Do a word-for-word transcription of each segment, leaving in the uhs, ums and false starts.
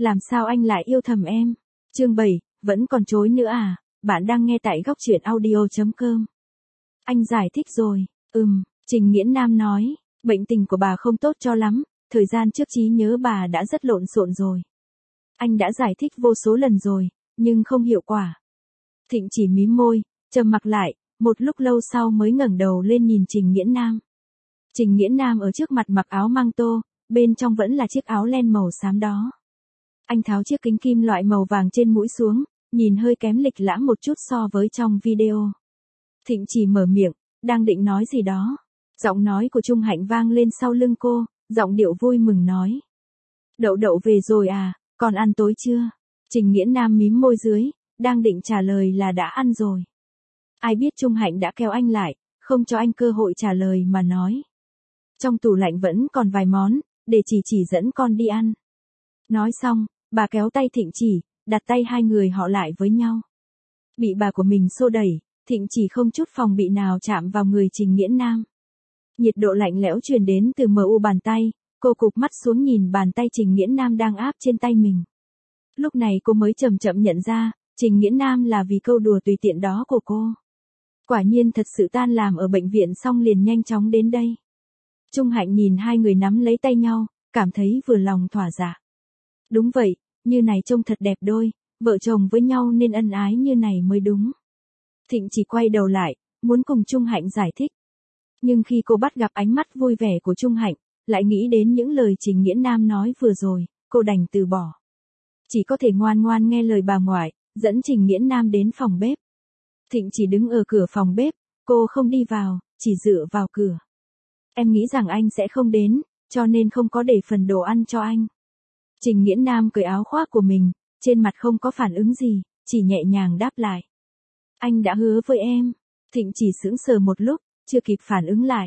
Làm sao anh lại yêu thầm em? Chương bảy, vẫn còn chối nữa à? Bạn đang nghe tại góc truyện audio chấm com. Anh giải thích rồi. Ừm, Trình Nghiễn Nam nói, bệnh tình của bà không tốt cho lắm, thời gian trước trí nhớ bà đã rất lộn xộn rồi. Anh đã giải thích vô số lần rồi, nhưng không hiệu quả. Thịnh chỉ mím môi, trầm mặc lại, một lúc lâu sau mới ngẩng đầu lên nhìn Trình Nghiễn Nam. Trình Nghiễn Nam ở trước mặt mặc áo măng tô, bên trong vẫn là chiếc áo len màu xám đó. Anh tháo chiếc kính kim loại màu vàng trên mũi xuống, nhìn hơi kém lịch lãm một chút so với trong video. Thịnh chỉ mở miệng, đang định nói gì đó. Giọng nói của Trung Hạnh vang lên sau lưng cô, giọng điệu vui mừng nói. Đậu đậu về rồi à, còn ăn tối chưa? Trình Nghiễn Nam mím môi dưới, đang định trả lời là đã ăn rồi. Ai biết Trung Hạnh đã kéo anh lại, không cho anh cơ hội trả lời mà nói. Trong tủ lạnh vẫn còn vài món, để chỉ chỉ dẫn con đi ăn. Nói xong, bà kéo tay Thịnh chỉ, đặt tay hai người họ lại với nhau. Bị bà của mình xô đẩy, Thịnh chỉ không chút phòng bị nào chạm vào người Trình Nghiễn Nam. Nhiệt độ lạnh lẽo truyền đến từ mờ u bàn tay, cô cụp mắt xuống nhìn bàn tay Trình Nghiễn Nam đang áp trên tay mình. Lúc này cô mới chậm chậm nhận ra, Trình Nghiễn Nam là vì câu đùa tùy tiện đó của cô. Quả nhiên thật sự tan làm ở bệnh viện xong liền nhanh chóng đến đây. Trung Hạnh nhìn hai người nắm lấy tay nhau, cảm thấy vừa lòng thỏa dạ. Đúng vậy, như này trông thật đẹp đôi, vợ chồng với nhau nên ân ái như này mới đúng. Thịnh chỉ quay đầu lại, muốn cùng Trung Hạnh giải thích. Nhưng khi cô bắt gặp ánh mắt vui vẻ của Trung Hạnh, lại nghĩ đến những lời Trình Nghiễn Nam nói vừa rồi, cô đành từ bỏ. Chỉ có thể ngoan ngoan nghe lời bà ngoại, dẫn Trình Nghiễn Nam đến phòng bếp. Thịnh chỉ đứng ở cửa phòng bếp, cô không đi vào, chỉ dựa vào cửa. Em nghĩ rằng anh sẽ không đến, cho nên không có để phần đồ ăn cho anh. Trình Nghiễn Nam cởi áo khoác của mình, trên mặt không có phản ứng gì, chỉ nhẹ nhàng đáp lại. Anh đã hứa với em. Thịnh chỉ sững sờ một lúc, chưa kịp phản ứng lại.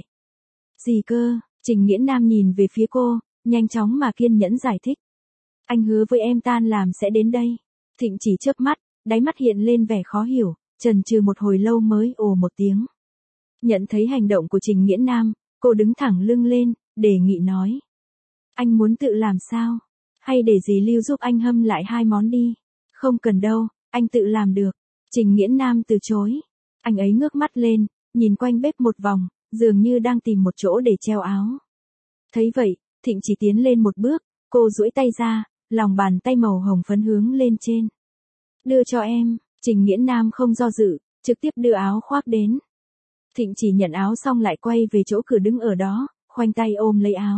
Gì cơ? Trình Nghiễn Nam nhìn về phía cô, nhanh chóng mà kiên nhẫn giải thích. Anh hứa với em tan làm sẽ đến đây. Thịnh chỉ chớp mắt, đáy mắt hiện lên vẻ khó hiểu, chần chừ một hồi lâu mới ồ một tiếng. Nhận thấy hành động của Trình Nghiễn Nam, cô đứng thẳng lưng lên, đề nghị nói. Anh muốn tự làm sao? Hay để dì Lưu giúp anh hâm lại hai món đi? Không cần đâu, anh tự làm được. Trình Nghiễn Nam từ chối. Anh ấy ngước mắt lên, nhìn quanh bếp một vòng, dường như đang tìm một chỗ để treo áo. Thấy vậy, Thịnh chỉ tiến lên một bước, cô duỗi tay ra, lòng bàn tay màu hồng phấn hướng lên trên. Đưa cho em. Trình Nghiễn Nam không do dự, trực tiếp đưa áo khoác đến. Thịnh chỉ nhận áo xong lại quay về chỗ cửa đứng ở đó, khoanh tay ôm lấy áo.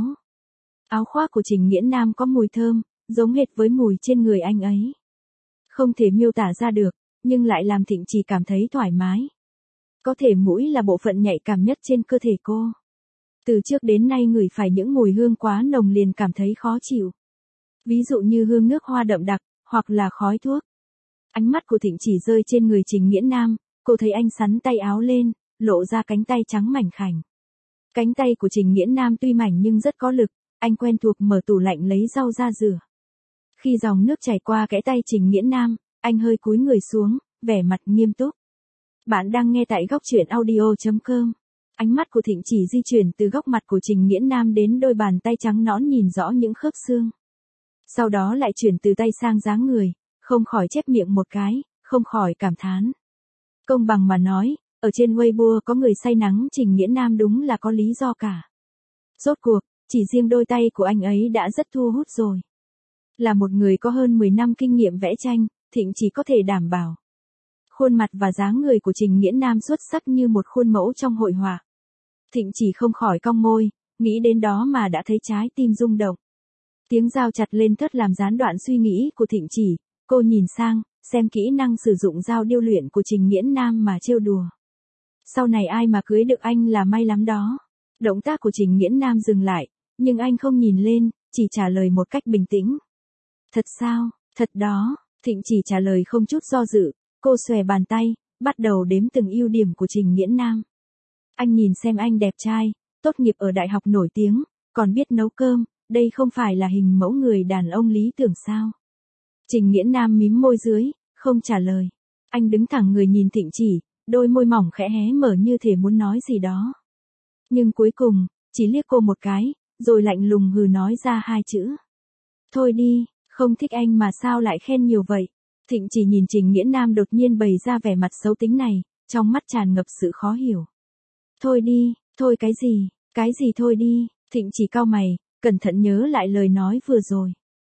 Áo khoác của Trình Nghiễn Nam có mùi thơm, giống hệt với mùi trên người anh ấy. Không thể miêu tả ra được, nhưng lại làm Thịnh chỉ cảm thấy thoải mái. Có thể mũi là bộ phận nhạy cảm nhất trên cơ thể cô. Từ trước đến nay ngửi phải những mùi hương quá nồng liền cảm thấy khó chịu. Ví dụ như hương nước hoa đậm đặc, hoặc là khói thuốc. Ánh mắt của Thịnh chỉ rơi trên người Trình Nghiễn Nam, cô thấy anh xắn tay áo lên, lộ ra cánh tay trắng mảnh khảnh. Cánh tay của Trình Nghiễn Nam tuy mảnh nhưng rất có lực, anh quen thuộc mở tủ lạnh lấy rau ra rửa. Khi dòng nước chảy qua kẽ tay Trình Nghiễn Nam, anh hơi cúi người xuống, vẻ mặt nghiêm túc. Bạn đang nghe tại góc truyện audio chấm com. Ánh mắt của Thịnh chỉ di chuyển từ góc mặt của Trình Nghiễn Nam đến đôi bàn tay trắng nõn nhìn rõ những khớp xương. Sau đó lại chuyển từ tay sang dáng người, không khỏi chép miệng một cái, không khỏi cảm thán. Công bằng mà nói, ở trên Weibo có người say nắng Trình Nghiễn Nam đúng là có lý do cả. Rốt cuộc, chỉ riêng đôi tay của anh ấy đã rất thu hút rồi. Là một người có hơn mười năm kinh nghiệm vẽ tranh, Thịnh chỉ có thể đảm bảo. Khuôn mặt và dáng người của Trình Nghiễn Nam xuất sắc như một khuôn mẫu trong hội họa. Thịnh chỉ không khỏi cong môi, nghĩ đến đó mà đã thấy trái tim rung động. Tiếng dao chặt lên thớt làm gián đoạn suy nghĩ của Thịnh chỉ, cô nhìn sang, xem kỹ năng sử dụng dao điêu luyện của Trình Nghiễn Nam mà trêu đùa. Sau này ai mà cưới được anh là may lắm đó. Động tác của Trình Nghiễn Nam dừng lại, nhưng anh không nhìn lên, chỉ trả lời một cách bình tĩnh. Thật sao, thật đó, Thịnh chỉ trả lời không chút do dự, cô xòe bàn tay, bắt đầu đếm từng ưu điểm của Trình Nghiễn Nam. Anh nhìn xem anh đẹp trai, tốt nghiệp ở đại học nổi tiếng, còn biết nấu cơm, đây không phải là hình mẫu người đàn ông lý tưởng sao? Trình Nghiễn Nam mím môi dưới, không trả lời. Anh đứng thẳng người nhìn Thịnh chỉ, đôi môi mỏng khẽ hé mở như thể muốn nói gì đó. Nhưng cuối cùng, chỉ liếc cô một cái, rồi lạnh lùng hừ nói ra hai chữ. Thôi đi, Không thích anh mà sao lại khen nhiều vậy? Thịnh Chỉ nhìn Trình Nghiễn Nam đột nhiên bày ra vẻ mặt xấu tính này, trong mắt tràn ngập sự khó hiểu. Thôi đi, thôi cái gì, cái gì thôi đi, Thịnh Chỉ cau mày, cẩn thận nhớ lại lời nói vừa rồi.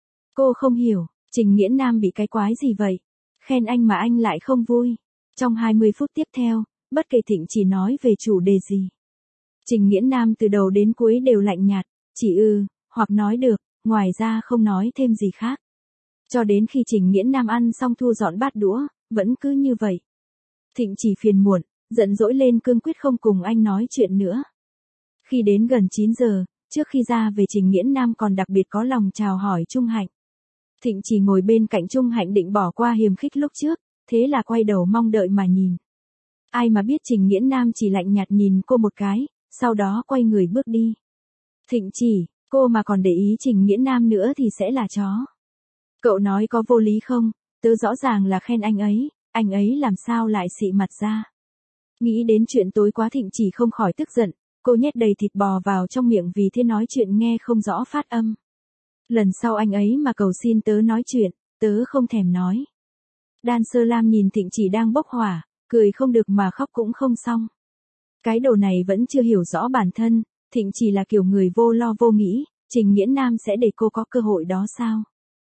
Cô không hiểu, Trình Nghiễn Nam bị cái quái gì vậy? Khen anh mà anh lại không vui. Trong hai mươi phút tiếp theo, bất kể Thịnh Chỉ nói về chủ đề gì, Trình Nghiễn Nam từ đầu đến cuối đều lạnh nhạt, chỉ ư, hoặc nói được, ngoài ra không nói thêm gì khác. Cho đến khi Trình Nghiễn Nam ăn xong thu dọn bát đũa, vẫn cứ như vậy. Thịnh Chỉ phiền muộn, giận dỗi lên cương quyết không cùng anh nói chuyện nữa. Khi đến gần chín giờ, trước khi ra về Trình Nghiễn Nam còn đặc biệt có lòng chào hỏi Trung Hạnh. Thịnh Chỉ ngồi bên cạnh Trung Hạnh định bỏ qua hiềm khích lúc trước, thế là quay đầu mong đợi mà nhìn. Ai mà biết Trình Nghiễn Nam chỉ lạnh nhạt nhìn cô một cái, sau đó quay người bước đi. Thịnh Chỉ, cô mà còn để ý Trình Nghiễn Nam nữa thì sẽ là chó. Cậu nói có vô lý không? Tớ rõ ràng là khen anh ấy, anh ấy làm sao lại xị mặt ra. Nghĩ đến chuyện tối quá Thịnh Chỉ không khỏi tức giận, cô nhét đầy thịt bò vào trong miệng vì thế nói chuyện nghe không rõ phát âm. Lần sau anh ấy mà cầu xin tớ nói chuyện, tớ không thèm nói. Đan Sơ Lam nhìn Thịnh Chỉ đang bốc hỏa, cười không được mà khóc cũng không xong. Cái đồ này vẫn chưa hiểu rõ bản thân, Thịnh Chỉ là kiểu người vô lo vô nghĩ, Trình Nghiễn Nam sẽ để cô có cơ hội đó sao?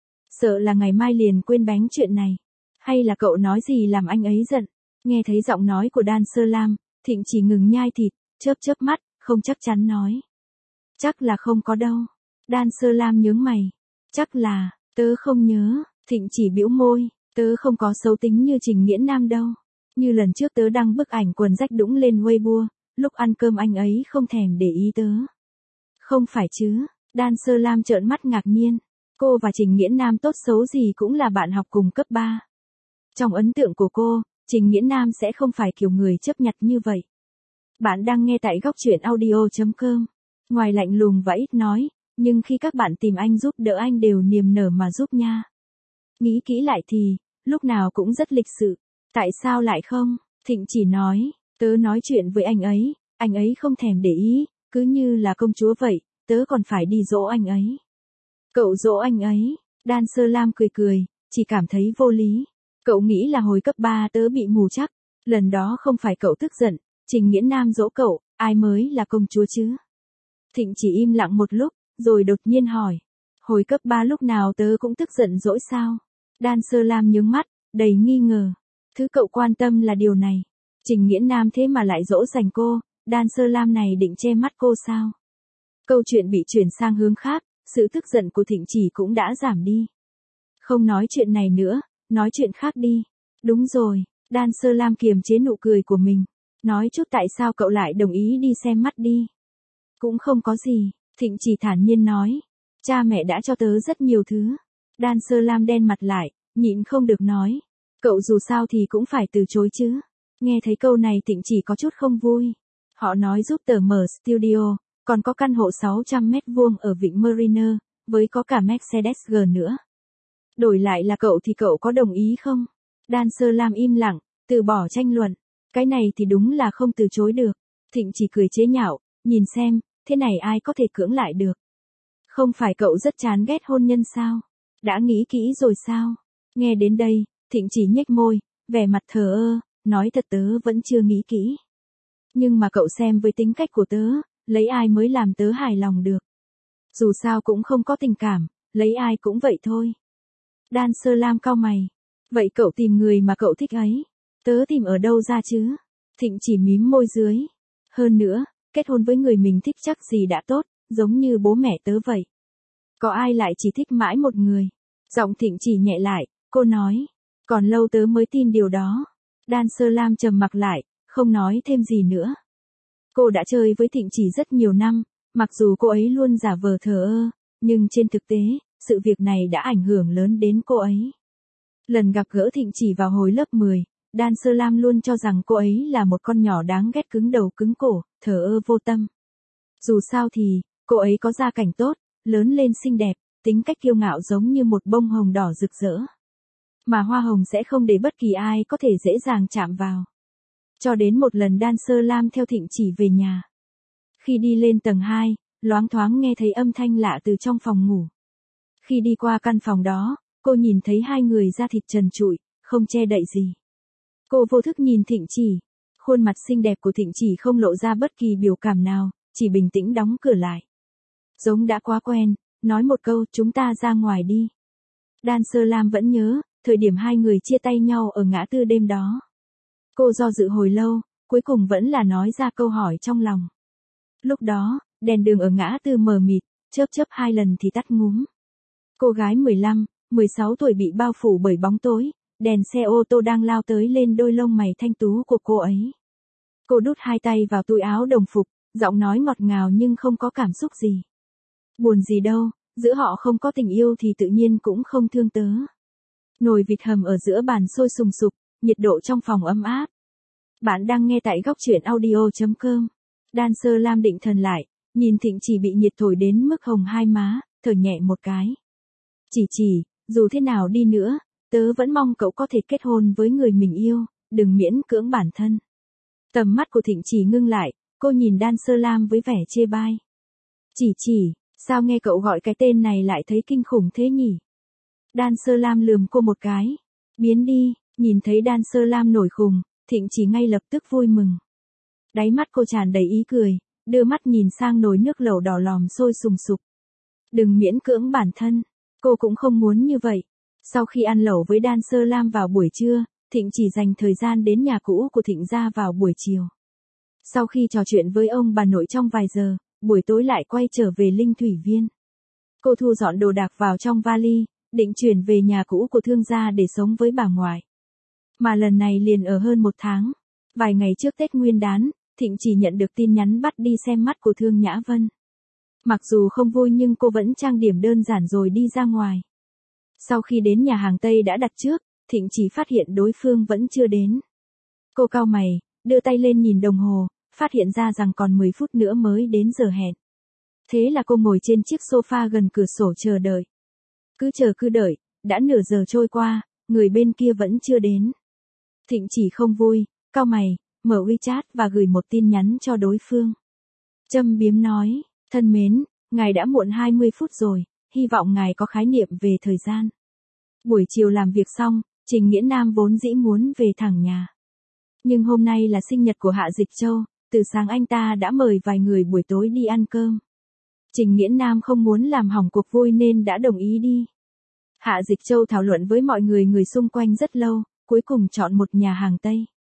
Sợ là ngày mai liền quên bánh chuyện này. Hay là cậu nói gì làm anh ấy giận? Nghe thấy giọng nói của Đan Sơ Lam, Thịnh Chỉ ngừng nhai thịt, chớp chớp mắt, không chắc chắn nói. Chắc là không có đâu. Đan Sơ Lam nhướng mày. Chắc là, tớ không nhớ, Thịnh Chỉ bĩu môi, tớ không có xấu tính như Trình Nghiễn Nam đâu. Như lần trước tớ đăng bức ảnh quần rách đũng lên Weibo, lúc ăn cơm anh ấy không thèm để ý tớ. Không phải chứ, Đan Sơ Lam trợn mắt ngạc nhiên. Cô và Trình Nghiễn Nam tốt xấu gì cũng là bạn học cùng cấp ba. Trong ấn tượng của cô, Trình Nghiễn Nam sẽ không phải kiểu người chấp nhặt như vậy. Bạn đang nghe tại góc truyện audio chấm com. Ngoài lạnh lùng và ít nói, nhưng khi các bạn tìm anh giúp đỡ anh đều niềm nở mà giúp nha. Nghĩ kỹ lại thì, lúc nào cũng rất lịch sự. Tại sao lại không? Thịnh Chỉ nói, tớ nói chuyện với anh ấy, anh ấy không thèm để ý, cứ như là công chúa vậy, tớ còn phải đi dỗ anh ấy. Cậu dỗ anh ấy, Đan Sơ Lam cười cười, chỉ cảm thấy vô lý. Cậu nghĩ là hồi cấp ba tớ bị mù chắc, lần đó không phải cậu tức giận, Trình Nghiễn Nam dỗ cậu, ai mới là công chúa chứ? Thịnh Chỉ im lặng một lúc, rồi đột nhiên hỏi, hồi cấp ba lúc nào tớ cũng tức giận dỗi sao? Đan Sơ Lam nhướng mắt, đầy nghi ngờ. Thứ cậu quan tâm là điều này. Trình Nghiễn Nam thế mà lại dỗ dành cô, Đan Sơ Lam này định che mắt cô sao? Câu chuyện bị chuyển sang hướng khác, sự tức giận của Thịnh Chỉ cũng đã giảm đi. Không nói chuyện này nữa, nói chuyện khác đi. Đúng rồi, Đan Sơ Lam kiềm chế nụ cười của mình. Nói chút tại sao cậu lại đồng ý đi xem mắt đi. Cũng không có gì, Thịnh Chỉ thản nhiên nói. Cha mẹ đã cho tớ rất nhiều thứ. Đan Sơ Lam đen mặt lại, nhịn không được nói. Cậu dù sao thì cũng phải từ chối chứ. Nghe thấy câu này Thịnh Chỉ có chút không vui. Họ nói giúp tớ mở studio, còn có căn hộ sáu trăm mét vuông ở Vịnh Mariner, với có cả Mercedes-G nữa. Đổi lại là cậu thì cậu có đồng ý không? Đan Sơ Lam im lặng, từ bỏ tranh luận. Cái này thì đúng là không từ chối được. Thịnh Chỉ cười chế nhạo, nhìn xem, thế này ai có thể cưỡng lại được. Không phải cậu rất chán ghét hôn nhân sao? Đã nghĩ kỹ rồi sao? Nghe đến đây, Thịnh Chỉ nhếch môi, vẻ mặt thờ ơ, nói thật tớ vẫn chưa nghĩ kỹ. Nhưng mà cậu xem với tính cách của tớ, lấy ai mới làm tớ hài lòng được. Dù sao cũng không có tình cảm, lấy ai cũng vậy thôi. Đan Sơ Lam cau mày. Vậy cậu tìm người mà cậu thích ấy. Tớ tìm ở đâu ra chứ? Thịnh Chỉ mím môi dưới. Hơn nữa, kết hôn với người mình thích chắc gì đã tốt, giống như bố mẹ tớ vậy. Có ai lại chỉ thích mãi một người? Giọng Thịnh Chỉ nhẹ lại, cô nói. Còn lâu tớ mới tin điều đó. Đan Sơ Lam trầm mặc lại, không nói thêm gì nữa. Cô đã chơi với Thịnh Chỉ rất nhiều năm, mặc dù cô ấy luôn giả vờ thờ ơ, nhưng trên thực tế, sự việc này đã ảnh hưởng lớn đến cô ấy. Lần gặp gỡ Thịnh Chỉ vào hồi lớp mười, Đan Sơ Lam luôn cho rằng cô ấy là một con nhỏ đáng ghét cứng đầu cứng cổ, thờ ơ vô tâm. Dù sao thì, cô ấy có gia cảnh tốt, lớn lên xinh đẹp, tính cách kiêu ngạo giống như một bông hồng đỏ rực rỡ. Mà hoa hồng sẽ không để bất kỳ ai có thể dễ dàng chạm vào. Cho đến một lần Đan Sơ Lam theo Thịnh Chỉ về nhà. Khi đi lên tầng hai, loáng thoáng nghe thấy âm thanh lạ từ trong phòng ngủ. Khi đi qua căn phòng đó, cô nhìn thấy hai người da thịt trần trụi, không che đậy gì. Cô vô thức nhìn Thịnh Chỉ. Khuôn mặt xinh đẹp của Thịnh Chỉ không lộ ra bất kỳ biểu cảm nào, chỉ bình tĩnh đóng cửa lại. Giống đã quá quen, nói một câu chúng ta ra ngoài đi. Đan Sơ Lam vẫn nhớ, thời điểm hai người chia tay nhau ở ngã tư đêm đó. Cô do dự hồi lâu, cuối cùng vẫn là nói ra câu hỏi trong lòng. Lúc đó, đèn đường ở ngã tư mờ mịt, chớp chớp hai lần thì tắt ngúm. Cô gái mười lăm, mười sáu tuổi bị bao phủ bởi bóng tối, đèn xe ô tô đang lao tới lên đôi lông mày thanh tú của cô ấy. Cô đút hai tay vào túi áo đồng phục, giọng nói ngọt ngào nhưng không có cảm xúc gì. Buồn gì đâu, giữa họ không có tình yêu thì tự nhiên cũng không thương tớ. Nồi vịt hầm ở giữa bàn sôi sùng sục, nhiệt độ trong phòng ấm áp. Bạn đang nghe tại góc truyện audio chấm com. Đan Sơ Lam định thần lại, nhìn Thịnh Chỉ bị nhiệt thổi đến mức hồng hai má, thở nhẹ một cái. Chỉ chỉ, dù thế nào đi nữa, tớ vẫn mong cậu có thể kết hôn với người mình yêu, đừng miễn cưỡng bản thân. Tầm mắt của Thịnh Chỉ ngưng lại, cô nhìn Đan Sơ Lam với vẻ chê bai. Chỉ chỉ, sao nghe cậu gọi cái tên này lại thấy kinh khủng thế nhỉ? Đan Sơ Lam lườm cô một cái. Biến đi, nhìn thấy Đan Sơ Lam nổi khùng, Thịnh Chỉ ngay lập tức vui mừng. Đáy mắt cô tràn đầy ý cười, đưa mắt nhìn sang nồi nước lẩu đỏ lòm sôi sùng sục. Đừng miễn cưỡng bản thân, cô cũng không muốn như vậy. Sau khi ăn lẩu với Đan Sơ Lam vào buổi trưa, Thịnh Chỉ dành thời gian đến nhà cũ của Thịnh gia vào buổi chiều. Sau khi trò chuyện với ông bà nội trong vài giờ, buổi tối lại quay trở về Linh Thủy Viên. Cô thu dọn đồ đạc vào trong vali, định chuyển về nhà cũ của thương gia để sống với bà ngoại. Mà lần này liền ở hơn một tháng. Vài ngày trước Tết Nguyên đán, Thịnh Chỉ nhận được tin nhắn bắt đi xem mắt của Thương Nhã Vân. Mặc dù không vui nhưng cô vẫn trang điểm đơn giản rồi đi ra ngoài. Sau khi đến nhà hàng Tây đã đặt trước, Thịnh Chỉ phát hiện đối phương vẫn chưa đến. Cô cau mày, đưa tay lên nhìn đồng hồ, phát hiện ra rằng còn mười phút nữa mới đến giờ hẹn. Thế là cô ngồi trên chiếc sofa gần cửa sổ chờ đợi. Cứ chờ cứ đợi, đã nửa giờ trôi qua, người bên kia vẫn chưa đến. Thịnh Chỉ không vui, cau mày, mở WeChat và gửi một tin nhắn cho đối phương. Châm biếm nói, thân mến, ngài đã muộn hai mươi phút rồi, hy vọng ngài có khái niệm về thời gian. Buổi chiều làm việc xong, Trình Nghĩa Nam vốn dĩ muốn về thẳng nhà. Nhưng hôm nay là sinh nhật của Hạ Dịch Châu, từ sáng anh ta đã mời vài người buổi tối đi ăn cơm. Trình Nghĩa Nam không muốn làm hỏng cuộc vui nên đã đồng ý đi. Hạ Dịch Châu thảo luận với mọi người người xung quanh rất lâu, cuối cùng chọn một nhà hàng Tây.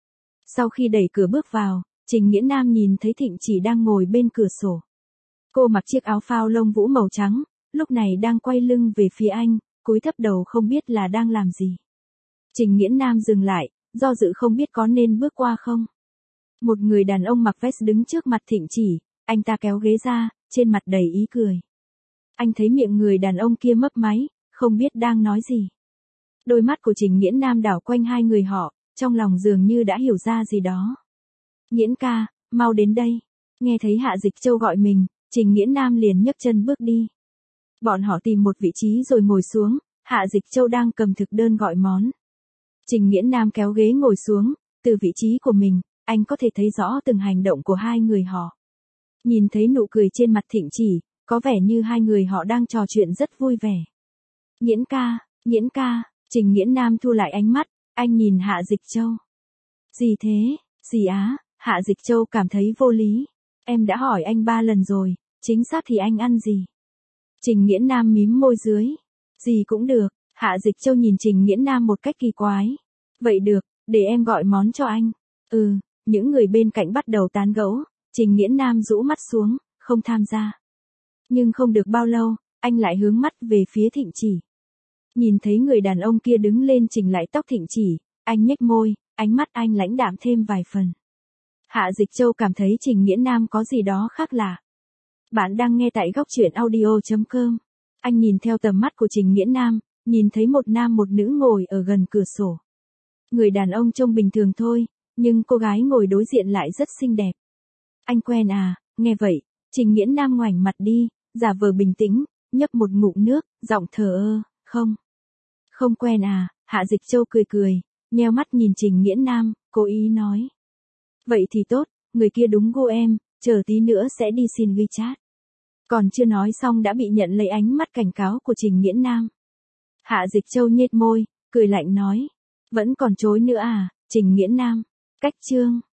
Sau khi đẩy cửa bước vào, Trình Nghĩa Nam nhìn thấy Thịnh Chỉ đang ngồi bên cửa sổ. Cô mặc chiếc áo phao lông vũ màu trắng, lúc này đang quay lưng về phía anh, cúi thấp đầu không biết là đang làm gì. Trình Nghĩa Nam dừng lại, do dự không biết có nên bước qua không. Một người đàn ông mặc vest đứng trước mặt Thịnh Chỉ, anh ta kéo ghế ra, trên mặt đầy ý cười. Anh thấy miệng người đàn ông kia mấp máy, không biết đang nói gì. Đôi mắt của Trình Nghiễn Nam đảo quanh hai người họ, trong lòng dường như đã hiểu ra gì đó. Nghiễn ca, mau đến đây. Nghe thấy Hạ Dịch Châu gọi mình, Trình Nghiễn Nam liền nhấc chân bước đi. Bọn họ tìm một vị trí rồi ngồi xuống, Hạ Dịch Châu đang cầm thực đơn gọi món. Trình Nghiễn Nam kéo ghế ngồi xuống, từ vị trí của mình, anh có thể thấy rõ từng hành động của hai người họ. Nhìn thấy nụ cười trên mặt Thịnh Chỉ, có vẻ như hai người họ đang trò chuyện rất vui vẻ. Nghiễn ca, Nghiễn ca, Trình Nghiễn Nam thu lại ánh mắt, anh nhìn Hạ Dịch Châu. Gì thế, gì á, Hạ Dịch Châu cảm thấy vô lý. Em đã hỏi anh ba lần rồi, chính xác thì anh ăn gì? Trình Nghiễn Nam mím môi dưới. Gì cũng được, Hạ Dịch Châu nhìn Trình Nghiễn Nam một cách kỳ quái. Vậy được, để em gọi món cho anh. Ừ, những người bên cạnh bắt đầu tán gẫu, Trình Nghiễn Nam rũ mắt xuống, không tham gia. Nhưng không được bao lâu, anh lại hướng mắt về phía Thịnh Chỉ. Nhìn thấy người đàn ông kia đứng lên chỉnh lại tóc Thịnh Chỉ, anh nhếch môi, ánh mắt anh lãnh đạm thêm vài phần. Hạ Dịch Châu cảm thấy Trình Nghiễn Nam có gì đó khác lạ. Bạn đang nghe tại góc truyện audio chấm com. Anh nhìn theo tầm mắt của Trình Nghiễn Nam, nhìn thấy một nam một nữ ngồi ở gần cửa sổ. Người đàn ông trông bình thường thôi, nhưng cô gái ngồi đối diện lại rất xinh đẹp. Anh quen à, nghe vậy, Trình Nghiễn Nam ngoảnh mặt đi, giả vờ bình tĩnh, nhấp một ngụm nước, giọng thờ ơ, không. Không quen à, Hạ Dịch Châu cười cười, nheo mắt nhìn Trình Nghiễn Nam, cố ý nói. Vậy thì tốt, người kia đúng gu em, chờ tí nữa sẽ đi xin WeChat. Còn chưa nói xong đã bị nhận lấy ánh mắt cảnh cáo của Trình Nghiễn Nam. Hạ Dịch Châu nhếch môi, cười lạnh nói. Vẫn còn chối nữa à, Trình Nghiễn Nam. Cách chương.